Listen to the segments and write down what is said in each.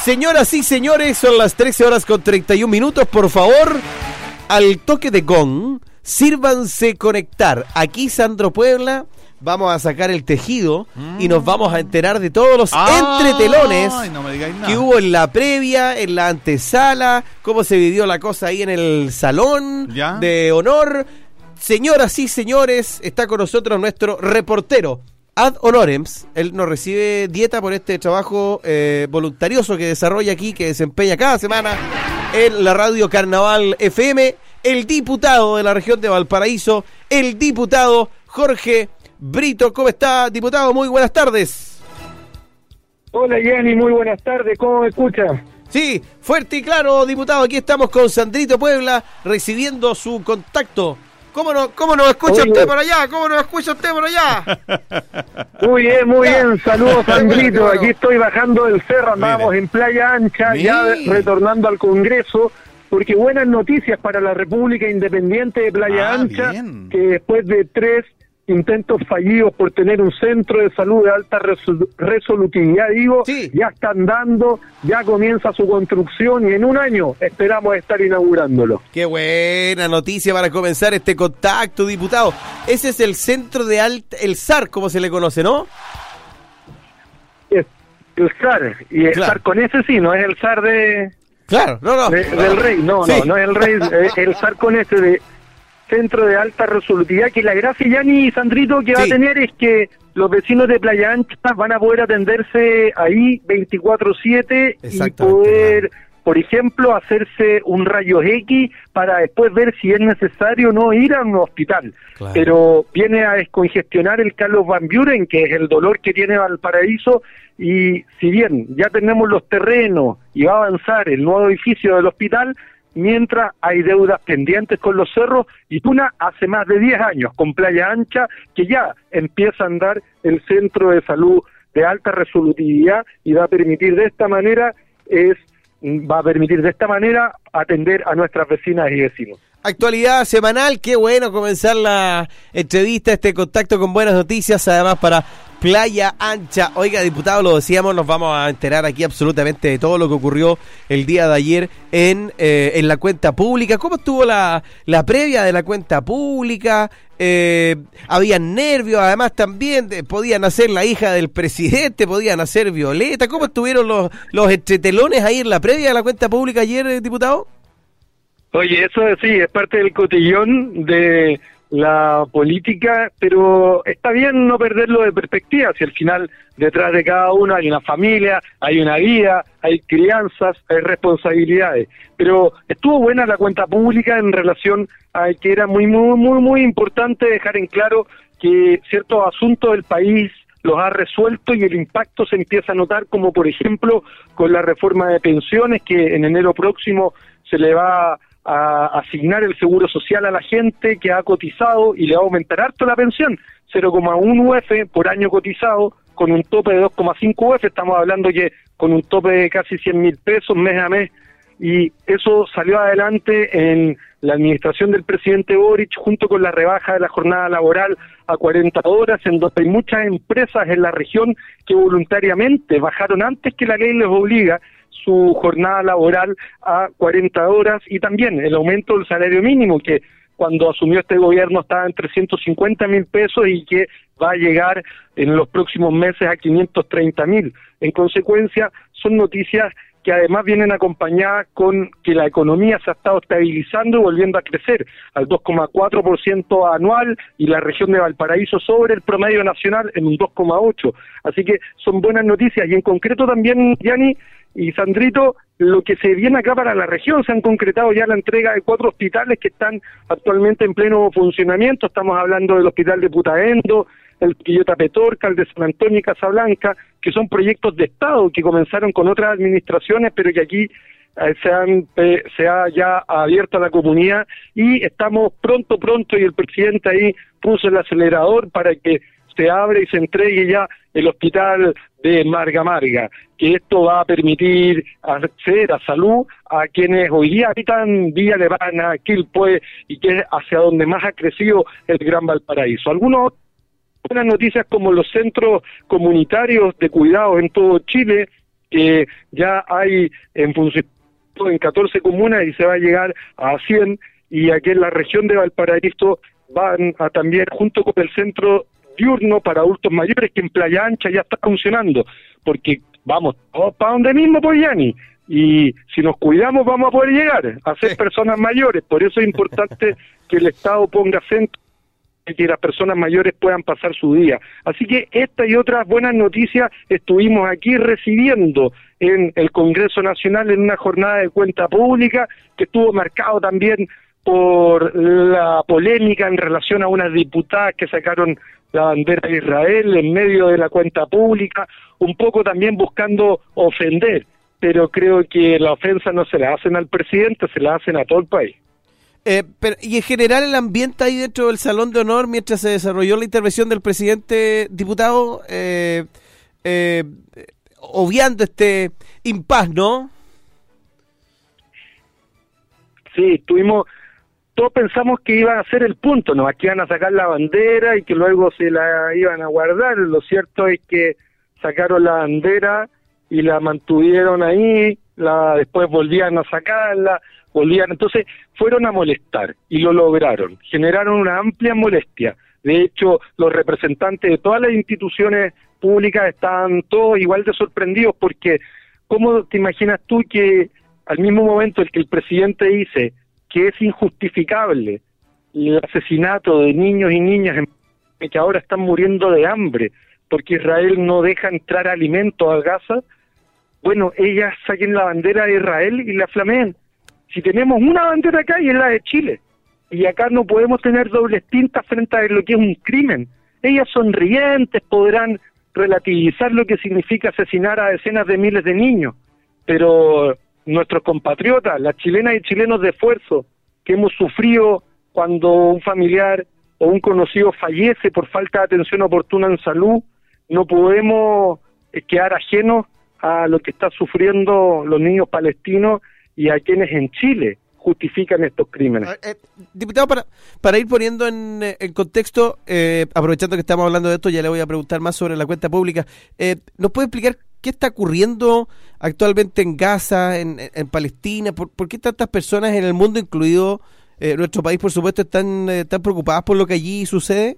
Señoras y señores, son las 13:31. Por favor, al toque de gong, sírvanse conectar. Aquí Sandro Puebla, vamos a sacar el tejido y nos vamos a enterar de todos los entretelones que hubo en la previa, en la antesala, cómo se vivió la cosa ahí en el salón de honor. Señoras y señores, está con nosotros nuestro reportero ad honorems. Él nos recibe dieta por este trabajo voluntarioso que desarrolla aquí, que desempeña cada semana en la radio Carnaval FM, el diputado de la región de Valparaíso, el diputado Jorge Brito. ¿Cómo está, diputado? Muy buenas tardes. Hola, Yanni, muy buenas tardes. ¿Cómo me escucha? Sí, fuerte y claro, diputado. Aquí estamos con Sandrito Puebla recibiendo su contacto. ¿Cómo nos escucha usted por allá? ¿Cómo nos escucha usted por allá? Muy bien. Saludos, Sandrito. Aquí estoy bajando del cerro, andamos en Playa Ancha, ya retornando al Congreso, porque buenas noticias para la República Independiente de Playa Ancha, que después de 3 intentos fallidos por tener un centro de salud de alta resolutividad, ya están dando, ya comienza su construcción y en un año esperamos estar inaugurándolo. Qué buena noticia para comenzar este contacto, diputado. Ese es el centro de el SAR, como se le conoce, ¿no? Es el SAR, y el SAR con ese sí, no es el SAR de... Claro, del rey, no es el rey, el SAR con ese de... Centro de alta resolutividad, que la gracia, Yanni y Sandrito, que va a tener es que los vecinos de Playa Ancha van a poder atenderse ahí 24/7 y poder, por ejemplo, hacerse un rayos X para después ver si es necesario o no ir a un hospital. Claro. Pero viene a descongestionar el Carlos Van Buren, que es el dolor que tiene Valparaíso, y si bien ya tenemos los terrenos y va a avanzar el nuevo edificio del hospital, mientras hay deudas pendientes con los cerros, y Tuna hace más de 10 años con Playa Ancha, que ya empieza a andar el centro de salud de alta resolutividad y va a permitir de esta manera atender a nuestras vecinas y vecinos. Actualidad semanal, qué bueno comenzar la entrevista, este contacto con buenas noticias, además para Playa Ancha. Oiga, diputado, lo decíamos, nos vamos a enterar aquí absolutamente de todo lo que ocurrió el día de ayer en la cuenta pública. ¿Cómo estuvo la previa de la cuenta pública? Había nervios, además también podía nacer la hija del presidente, podía nacer Violeta. ¿Cómo estuvieron los entretelones ahí en la previa de la cuenta pública ayer, diputado? Oye, eso sí, es parte del cotillón de la política, pero está bien no perderlo de perspectiva, si al final detrás de cada uno hay una familia, hay una vida, hay crianzas, hay responsabilidades. Pero estuvo buena la cuenta pública en relación a que era muy importante dejar en claro que ciertos asuntos del país los ha resuelto y el impacto se empieza a notar, como por ejemplo con la reforma de pensiones, que en enero próximo se le va a asignar el seguro social a la gente que ha cotizado y le va a aumentar harto la pensión, 0,1 UF por año cotizado, con un tope de 2,5 UF, estamos hablando que con un tope de casi 100.000 pesos mes a mes, y eso salió adelante en la administración del presidente Boric, junto con la rebaja de la jornada laboral a 40 horas, en donde hay muchas empresas en la región que voluntariamente bajaron antes que la ley les obliga su jornada laboral a 40 horas, y también el aumento del salario mínimo, que cuando asumió este gobierno estaba en 350.000 pesos y que va a llegar en los próximos meses a 530.000. En consecuencia, son noticias que además vienen acompañadas con que la economía se ha estado estabilizando y volviendo a crecer al 2,4% anual, y la región de Valparaíso sobre el promedio nacional en un 2,8%. Así que son buenas noticias, y en concreto también, Yanni y Sandrito, lo que se viene acá para la región, se han concretado ya la entrega de 4 hospitales que están actualmente en pleno funcionamiento. Estamos hablando del hospital de Putaendo, el Quillota Petorca, el de San Antonio y Casablanca, que son proyectos de Estado que comenzaron con otras administraciones, pero que aquí se ha ya abierto a la comunidad, y estamos pronto, y el presidente ahí puso el acelerador para que se abre y se entregue ya el hospital de Marga, que esto va a permitir acceder a salud a quienes hoy día habitan Villa Alemana, Quilpué, y que es hacia donde más ha crecido el Gran Valparaíso. Algunas buenas noticias, como los centros comunitarios de cuidados en todo Chile, que ya hay en función en 14 comunas y se va a llegar a 100, y aquí en la región de Valparaíso van a también, junto con el centro diurno para adultos mayores, que en Playa Ancha ya está funcionando, porque vamos todos para donde mismo, pues, Yani, y si nos cuidamos vamos a poder llegar a ser personas mayores. Por eso es importante que el Estado ponga acento en que las personas mayores puedan pasar su día. Así que esta y otras buenas noticias estuvimos aquí recibiendo en el Congreso Nacional en una jornada de cuenta pública que estuvo marcado también por la polémica en relación a unas diputadas que sacaron la bandera de Israel en medio de la cuenta pública, un poco también buscando ofender, pero creo que la ofensa no se la hacen al presidente, se la hacen a todo el país. Y en general el ambiente ahí dentro del Salón de Honor, mientras se desarrolló la intervención del presidente diputado, obviando este impas, ¿no? Sí, todos pensamos que iban a ser el punto, ¿no? Aquí iban a sacar la bandera y que luego se la iban a guardar. Lo cierto es que sacaron la bandera y la mantuvieron ahí, después volvían a sacarla, entonces fueron a molestar y lo lograron, generaron una amplia molestia. De hecho, los representantes de todas las instituciones públicas estaban todos igual de sorprendidos, porque ¿cómo te imaginas tú que al mismo momento en que el presidente dice que es injustificable el asesinato de niños y niñas que ahora están muriendo de hambre porque Israel no deja entrar alimentos a Gaza? Bueno, ellas saquen la bandera de Israel y la flameen. Si tenemos una bandera acá y es la de Chile, y acá no podemos tener dobles tintas frente a lo que es un crimen. Ellas sonrientes podrán relativizar lo que significa asesinar a decenas de miles de niños, pero nuestros compatriotas, las chilenas y chilenos de esfuerzo, que hemos sufrido cuando un familiar o un conocido fallece por falta de atención oportuna en salud, no podemos quedar ajenos a lo que están sufriendo los niños palestinos y a quienes en Chile justifican estos crímenes. Diputado, para ir poniendo en contexto, aprovechando que estamos hablando de esto, ya le voy a preguntar más sobre la cuenta pública. ¿Nos puede explicar qué está ocurriendo actualmente en Gaza, en Palestina? ¿Por qué tantas personas en el mundo, incluido nuestro país, por supuesto, están preocupadas por lo que allí sucede?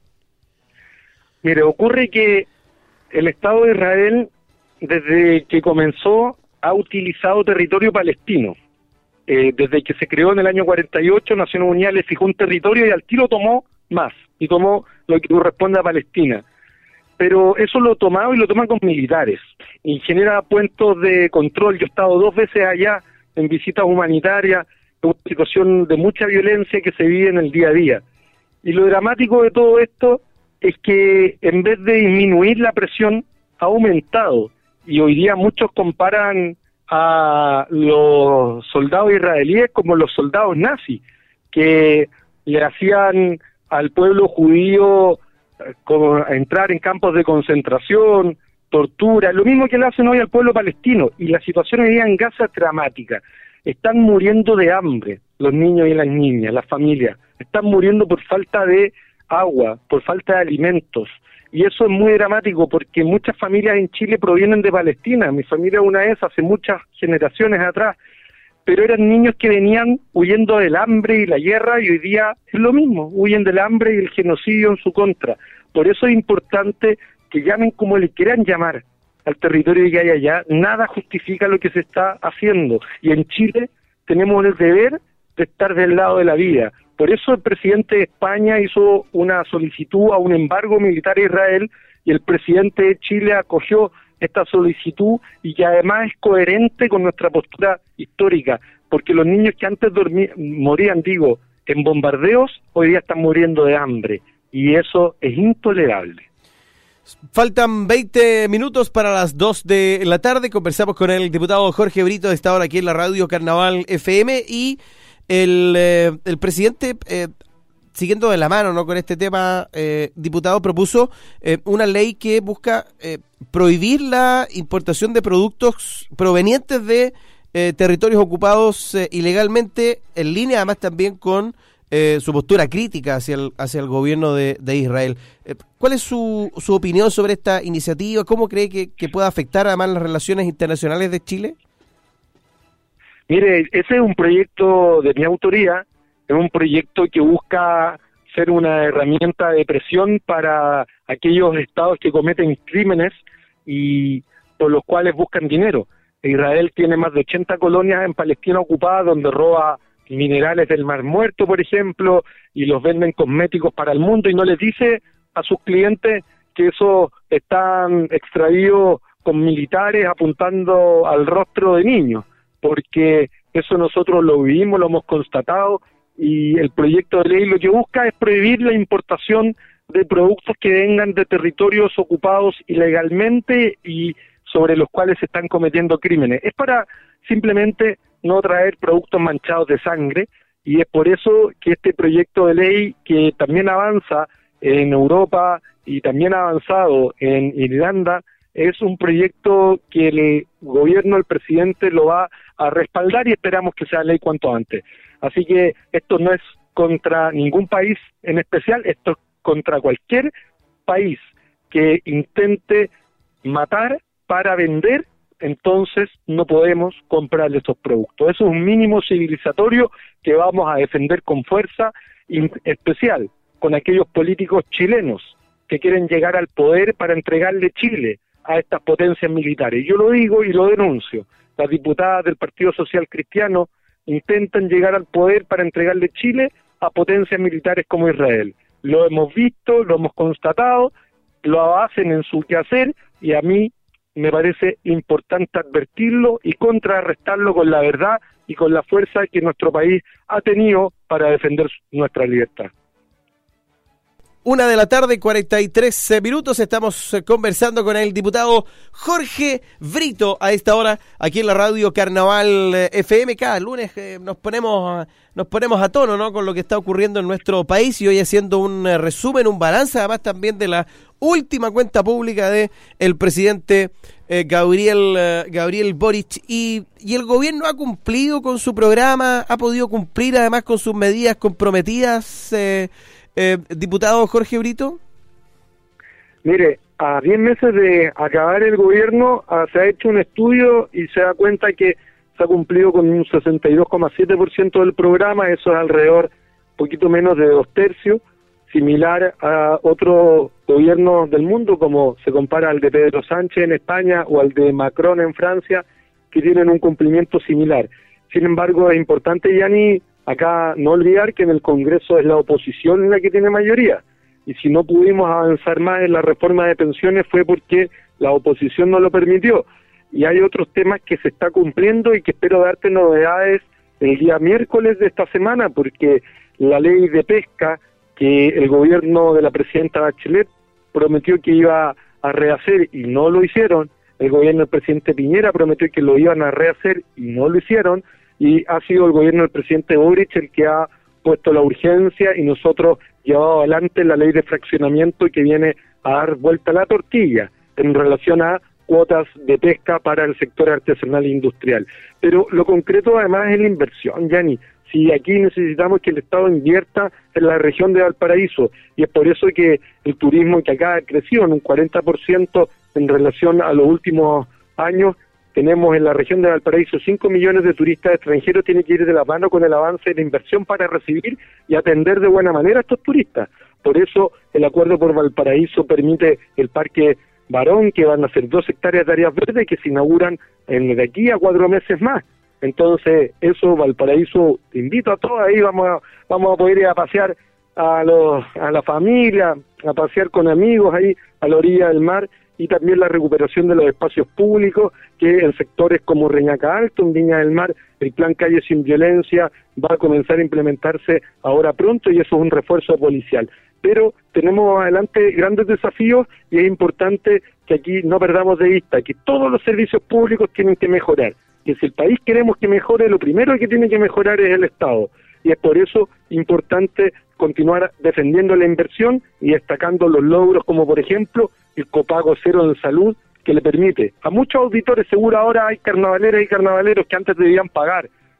Mire, ocurre que el Estado de Israel, desde que comenzó, ha utilizado territorio palestino. Desde que se creó en el año 48, Naciones Unidas le fijó un territorio y al tiro tomó más, y tomó lo que corresponde a Palestina. Pero eso lo tomaba y lo toma con militares, y genera puestos de control. Yo he estado 2 veces allá en visitas humanitarias, en una situación de mucha violencia que se vive en el día a día. Y lo dramático de todo esto es que en vez de disminuir la presión, ha aumentado. Y hoy día muchos comparan a los soldados israelíes como los soldados nazis, que le hacían al pueblo judío entrar en campos de concentración, tortura, lo mismo que le hacen hoy al pueblo palestino. Y la situación hoy día en Gaza es dramática. Están muriendo de hambre los niños y las niñas, las familias. Están muriendo por falta de agua, por falta de alimentos. Y eso es muy dramático porque muchas familias en Chile provienen de Palestina. Mi familia una vez, hace muchas generaciones atrás, pero eran niños que venían huyendo del hambre y la guerra, y hoy día es lo mismo, huyen del hambre y el genocidio en su contra. Por eso es importante que llamen como le quieran llamar al territorio que hay allá. Nada justifica lo que se está haciendo, y en Chile tenemos el deber de estar del lado de la vida. Por eso el presidente de España hizo una solicitud a un embargo militar a Israel, y el presidente de Chile acogió esta solicitud, y que además es coherente con nuestra postura histórica, porque los niños que antes morían, en bombardeos, hoy día están muriendo de hambre, y eso es intolerable. Faltan 20 minutos para las 2 de la tarde. Conversamos con el diputado Jorge Brito, de esta hora aquí en la radio Carnaval FM, y el presidente, siguiendo de la mano, ¿no?, con este tema, diputado, propuso una ley que busca prohibir la importación de productos provenientes de territorios ocupados ilegalmente, en línea además también con su postura crítica hacia el gobierno de Israel. ¿Cuál es su opinión sobre esta iniciativa? ¿Cómo cree que pueda afectar además las relaciones internacionales de Chile? Mire, ese es un proyecto de mi autoría, es un proyecto que busca ser una herramienta de presión para aquellos estados que cometen crímenes y por los cuales buscan dinero. Israel tiene más de 80 colonias en Palestina ocupada donde roba minerales del Mar Muerto, por ejemplo, y los venden cosméticos para el mundo y no les dice a sus clientes que esos están extraídos con militares apuntando al rostro de niños, porque eso nosotros lo vivimos, lo hemos constatado, y el proyecto de ley lo que busca es prohibir la importación de productos que vengan de territorios ocupados ilegalmente y sobre los cuales se están cometiendo crímenes. Es para simplemente no traer productos manchados de sangre, y es por eso que este proyecto de ley, que también avanza en Europa y también ha avanzado en Irlanda, es un proyecto que el gobierno, el presidente, lo va a respaldar y esperamos que sea ley cuanto antes. Así que esto no es contra ningún país en especial, esto es contra cualquier país que intente matar para vender, entonces no podemos comprarle estos productos. Eso es un mínimo civilizatorio que vamos a defender con fuerza, en especial con aquellos políticos chilenos que quieren llegar al poder para entregarle Chile a estas potencias militares. Yo lo digo y lo denuncio. Las diputadas del Partido Social Cristiano intentan llegar al poder para entregarle Chile a potencias militares como Israel. Lo hemos visto, lo hemos constatado, lo hacen en su quehacer y a mí me parece importante advertirlo y contrarrestarlo con la verdad y con la fuerza que nuestro país ha tenido para defender nuestra libertad. 1:43 PM. Estamos conversando con el diputado Jorge Brito a esta hora aquí en la radio Carnaval FM. Cada lunes nos ponemos a tono, ¿no?, con lo que está ocurriendo en nuestro país, y hoy haciendo un resumen, un balance, además también de la última cuenta pública de el presidente Gabriel Boric, y el gobierno ha cumplido con su programa, ha podido cumplir además con sus medidas comprometidas. Diputado Jorge Brito. Mire, a 10 meses de acabar el gobierno se ha hecho un estudio y se da cuenta que se ha cumplido con un 62,7% del programa. Eso es alrededor, poquito menos de 2/3, similar a otros gobiernos del mundo, como se compara al de Pedro Sánchez en España o al de Macron en Francia, que tienen un cumplimiento similar. Sin embargo, es importante, Yanni, acá no olvidar que en el Congreso es la oposición la que tiene mayoría, y si no pudimos avanzar más en la reforma de pensiones fue porque la oposición no lo permitió, y hay otros temas que se está cumpliendo y que espero darte novedades el día miércoles de esta semana, porque la ley de pesca que el gobierno de la presidenta Bachelet prometió que iba a rehacer y no lo hicieron, el gobierno del presidente Piñera prometió que lo iban a rehacer y no lo hicieron, y ha sido el gobierno del presidente Boric el que ha puesto la urgencia y nosotros llevado adelante la ley de fraccionamiento que viene a dar vuelta a la tortilla en relación a cuotas de pesca para el sector artesanal e industrial. Pero lo concreto además es la inversión, Yanni. Si aquí necesitamos que el Estado invierta en la región de Valparaíso, y es por eso que el turismo que acá ha crecido en un 40% en relación a los últimos años. Tenemos en la región de Valparaíso 5 millones de turistas extranjeros, tiene que ir de la mano con el avance de la inversión para recibir y atender de buena manera a estos turistas. Por eso el acuerdo por Valparaíso permite el Parque Barón, que van a ser 2 hectáreas de áreas verdes que se inauguran de aquí a 4 meses más. Entonces, eso, Valparaíso, te invito a todos, ahí vamos a poder ir a pasear a la familia, a pasear con amigos ahí a la orilla del mar, y también la recuperación de los espacios públicos, que en sectores como Reñaca Alto, en Viña del Mar, el plan Calle Sin Violencia va a comenzar a implementarse ahora pronto, y eso es un refuerzo policial. Pero tenemos adelante grandes desafíos y es importante que aquí no perdamos de vista que todos los servicios públicos tienen que mejorar, que si el país queremos que mejore, lo primero que tiene que mejorar es el Estado, y es por eso importante continuar defendiendo la inversión y destacando los logros como por ejemplo el copago cero en salud, que le permite a muchos auditores, seguro ahora hay carnavaleras y carnavaleros que antes debían pagar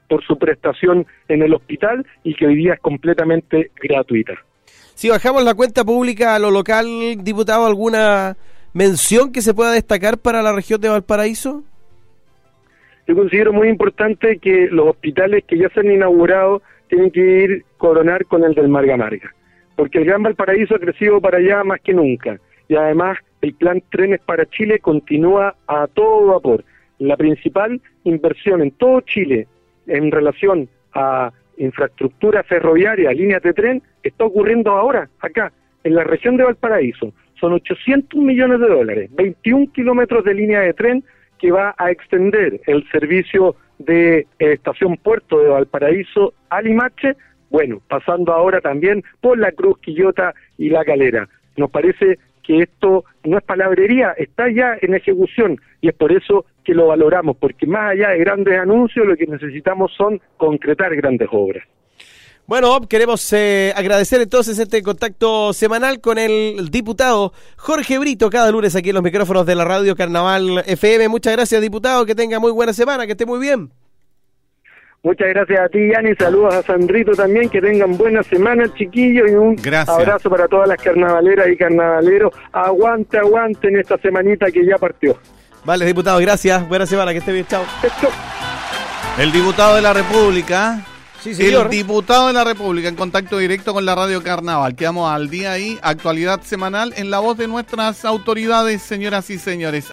por su prestación en el hospital y que hoy día es completamente gratuita. Si bajamos la cuenta pública a lo local, diputado, ¿alguna mención que se pueda destacar para la región de Valparaíso? Yo considero muy importante que los hospitales que ya se han inaugurado tienen que ir coronar con el del Marga Marga, porque el Gran Valparaíso ha crecido para allá más que nunca, y además el plan Trenes para Chile continúa a todo vapor. La principal inversión en todo Chile en relación a infraestructura ferroviaria, líneas de tren, está ocurriendo ahora, acá, en la región de Valparaíso. Son 800 millones de dólares, 21 kilómetros de línea de tren que va a extender el servicio de Estación Puerto de Valparaíso a Limache, bueno, pasando ahora también por La Cruz, Quillota y La Calera. Nos parece que esto no es palabrería, está ya en ejecución, y es por eso que lo valoramos, porque más allá de grandes anuncios, lo que necesitamos son concretar grandes obras. Bueno, queremos agradecer entonces este contacto semanal con el diputado Jorge Brito, cada lunes aquí en los micrófonos de la radio Carnaval FM. Muchas gracias, diputado, que tenga muy buena semana, que esté muy bien. Muchas gracias a ti, Yanni, saludos a Sandrito también, que tengan buena semana, chiquillos, y un abrazo para todas las carnavaleras y carnavaleros. Aguante, aguante en esta semanita que ya partió. Vale, diputado, gracias, buena semana, que esté bien, chao. El diputado de la República... Sí, señor. El diputado de la República en contacto directo con la radio Carnaval. Quedamos al día ahí, actualidad semanal en la voz de nuestras autoridades, señoras y señores.